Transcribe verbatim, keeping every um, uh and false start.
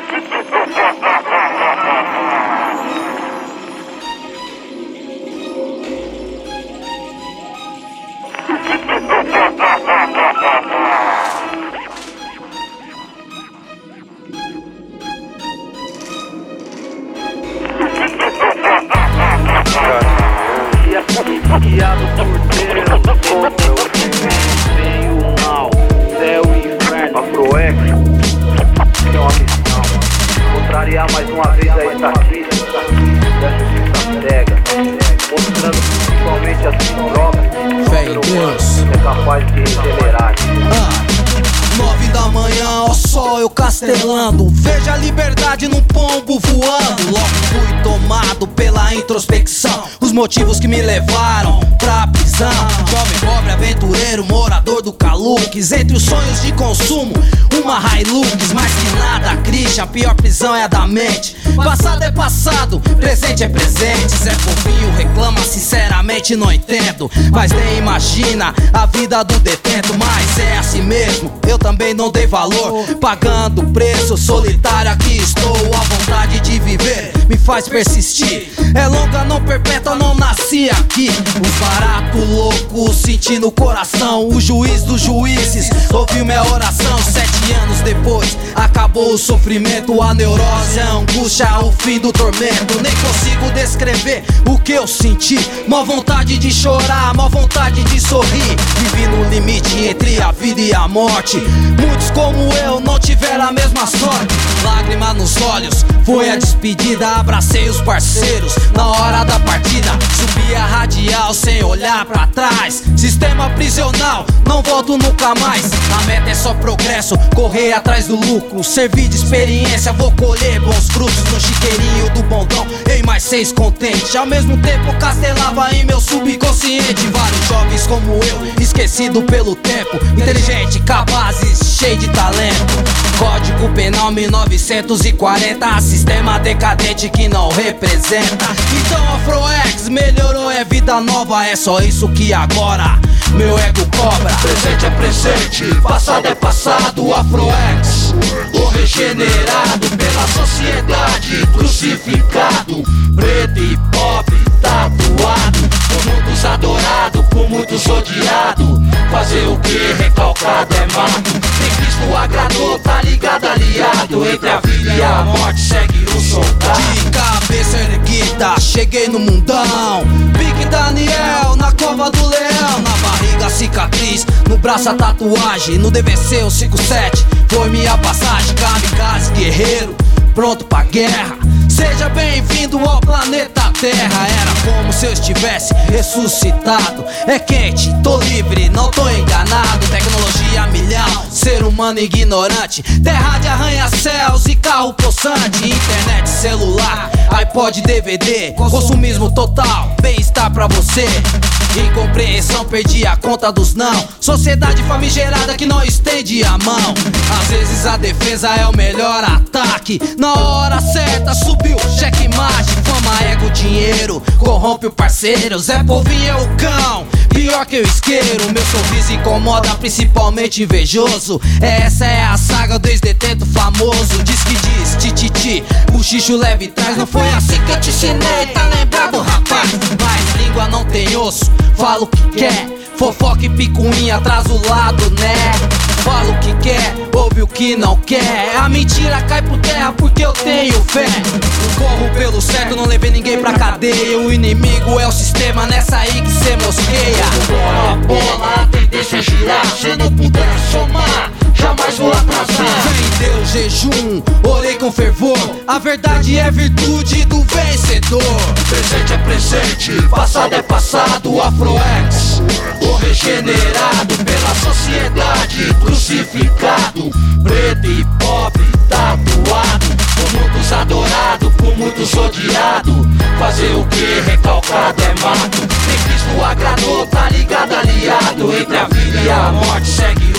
Guiado por Deus, como eu venho o mal, céu e inferno. Afroex tem uma missão, contrariar mais uma vez a estatística da justiça cega, mostrando principalmente as drogas, fé em Deus é capaz de regenerar. ah. Nove da manhã, ó sol eu castelando, veja a liberdade num pombo voando. Logo fui tomado pela introspecção, os motivos que me levaram pra prisão. Jovem pobre, aventureiro, morador do Calux, entre os sonhos de consumo, uma Hilux. Mais que nada, Christian, a pior prisão é a da mente. Passado é passado, presente é presente. Zé Povinho reclama, sinceramente não entendo, mas nem imagina a vida do detento. Mas é assim mesmo, eu também não dei valor, pagando preço solitário aqui estou. A vontade de viver me faz persistir, é longa, não perpétua, não nasci aqui. Os barato louco sentindo o coração, o juiz dos juízes ouviu minha oração. Sete anos depois acabou o sofrimento, a neurose, a angústia, o fim do tormento. Nem consigo descrever o que eu senti, mó vontade de chorar, mó vontade de sorrir. Vivi no limite entre a vida e a morte, muitos como eu não tiveram a mesma sorte. Lágrima nos olhos, foi a despedida, abracei os parceiros na hora da partida. Subi a radial sem olhar pra trás, sistema prisional, não volto nunca mais. A meta é só progresso, correr atrás do lucro, servir de experiência, vou colher bons frutos no chiqueirinho do bondão. Em mais seis contente, ao mesmo tempo castelava em meu subconsciente. Vários jovens como eu, esquecido pelo tempo, inteligente, capazes, cheio de talento. Código Penal mil novecentos e quarenta, sistema decadente que não representa. Então Afroex melhorou, é vida nova, é só isso que agora meu ego cobra. Presente é presente, passado é passado. Afroex, o regenerado pela sociedade, crucificado, preto e pobre, tatuado, por muitos adorado, por muitos odiado. Fazer o que? Recalcado é mato. Nem Cristo agradou, tá ligado, aliado. Entre a vida e a morte segue o soldado. De cabeça erguida, cheguei no mundão. Pique Daniel, na cova do leão. Na barriga cicatriz, no braço a tatuagem. No D V C o cinco sete, foi minha passagem. Kamikaze guerreiro, pronto pra guerra. Seja bem-vindo ao planeta Terra. Era como se eu estivesse ressuscitado. É quente, tô livre, não tô enganado. Tecnologia milhão, ser humano ignorante. Terra de arranha-céus e carro possante. Internet, celular, iPod, D V D. Consumismo total, bem-estar pra você. Incompreensão, perdi a conta dos não. Sociedade famigerada que não estende a mão. Às vezes a defesa é o melhor ataque. Na hora certa subiu checkmate. Fama, ego, dinheiro, corrompe o parceiro. Zé Povinho é o cão, pior que o isqueiro. Meu sorriso incomoda, principalmente invejoso. Essa é a saga do ex-detento famoso. Diz que diz, tititi, buchicho leve traz. Não foi assim que eu te ensinei, tá lembrado, rapaz? Mas língua não tem osso, fala o que quer. Fofoca e picuinha atrás do lado, né? Fala o que quer, ouve o que não quer. A mentira cai por terra porque eu tenho fé. Eu corro pelo certo, não levei ninguém pra cadeia. O inimigo é o sistema, nessa aí que cê mosqueia. Bola, bola, a tendência é girar. Se não puder somar, jamais vou atrasar. Fé em Deus, jejum, orei com fervor. A verdade é virtude do vencedor. Presente é presente, passado é passado. Afroex, o regenerado pela sociedade, crucificado, preto e pobre, tatuado, por muitos adorado, por muitos odiado. Fazer o que? Recalcado é mato. Nem Cristo agradou, tá ligado, aliado. Entre a vida e a morte segue